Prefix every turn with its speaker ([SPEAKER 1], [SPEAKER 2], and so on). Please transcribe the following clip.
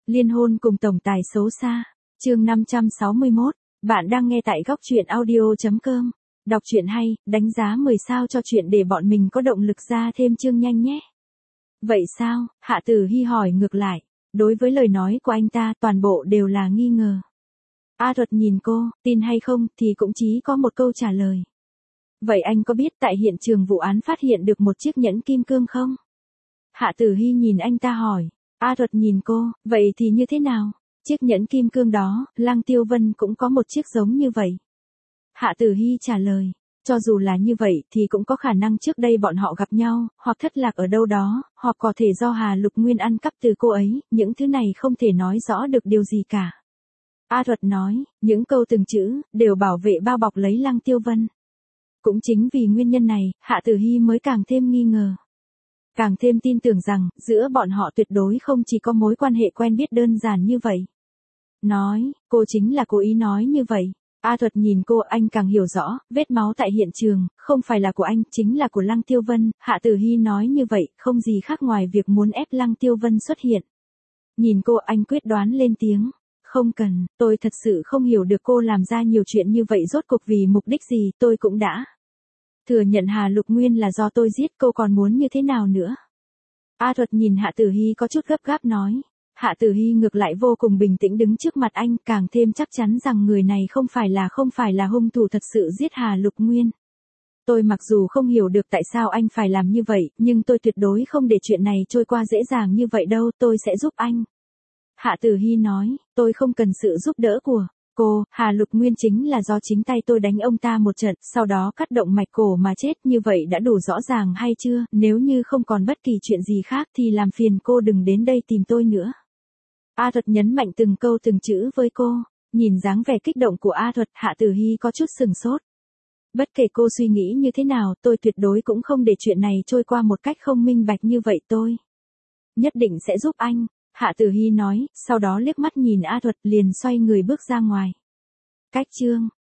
[SPEAKER 1] Liên hôn cùng tổng tài xấu xa. Chương 561. Bạn đang nghe tại góc truyện audio.com. Đọc truyện hay, đánh giá 10 sao cho chuyện để bọn mình có động lực ra thêm chương nhanh nhé. Vậy sao? Hạ Tử Hi hỏi ngược lại. Đối với lời nói của anh ta toàn bộ đều là nghi ngờ. A Thuật nhìn cô, tin hay không thì cũng chỉ có một câu trả lời. Vậy anh có biết tại hiện trường vụ án phát hiện được một chiếc nhẫn kim cương không? Hạ Tử Hi nhìn anh ta hỏi. A Thuật nhìn cô, vậy thì như thế nào? Chiếc nhẫn kim cương đó, Lăng Tiêu Vân cũng có một chiếc giống như vậy. Hạ Tử Hi trả lời. Cho dù là như vậy thì cũng có khả năng trước đây bọn họ gặp nhau, hoặc thất lạc ở đâu đó, hoặc có thể do Hà Lục Nguyên ăn cắp từ cô ấy, những thứ này không thể nói rõ được điều gì cả. A Thuật nói, những câu từng chữ, đều bảo vệ bao bọc lấy Lăng Tiêu Vân. Cũng chính vì nguyên nhân này, Hạ Tử Hi mới càng thêm nghi ngờ. Càng thêm tin tưởng rằng, giữa bọn họ tuyệt đối không chỉ có mối quan hệ quen biết đơn giản như vậy. Nói, cô chính là cố ý nói như vậy. A Thuật nhìn cô, anh càng hiểu rõ, vết máu tại hiện trường, không phải là của anh, chính là của Lăng Tiêu Vân. Hạ Tử Hi nói như vậy, không gì khác ngoài việc muốn ép Lăng Tiêu Vân xuất hiện. Nhìn cô, anh quyết đoán lên tiếng. Không cần, tôi thật sự không hiểu được cô làm ra nhiều chuyện như vậy rốt cuộc vì mục đích gì, tôi cũng đã thừa nhận Hà Lục Nguyên là do tôi giết, cô còn muốn như thế nào nữa? A Thuật nhìn Hạ Tử Hi có chút gấp gáp nói. Hạ Tử Hi ngược lại vô cùng bình tĩnh đứng trước mặt anh, càng thêm chắc chắn rằng người này không phải là hung thủ thật sự giết Hà Lục Nguyên. Tôi mặc dù không hiểu được tại sao anh phải làm như vậy, nhưng tôi tuyệt đối không để chuyện này trôi qua dễ dàng như vậy đâu, tôi sẽ giúp anh. Hạ Tử Hi nói, tôi không cần sự giúp đỡ của cô, Hà Lục Nguyên chính là do chính tay tôi đánh ông ta một trận, sau đó cắt động mạch cổ mà chết, như vậy đã đủ rõ ràng hay chưa? Nếu như không còn bất kỳ chuyện gì khác thì làm phiền cô đừng đến đây tìm tôi nữa. A Thuật nhấn mạnh từng câu từng chữ với cô, nhìn dáng vẻ kích động của A Thuật, Hạ Tử Hi có chút sừng sốt. Bất kể cô suy nghĩ như thế nào, tôi tuyệt đối cũng không để chuyện này trôi qua một cách không minh bạch như vậy, tôi nhất định sẽ giúp anh. Hạ Tử Hi nói, sau đó liếc mắt nhìn A Thuật liền xoay người bước ra ngoài. Cách chương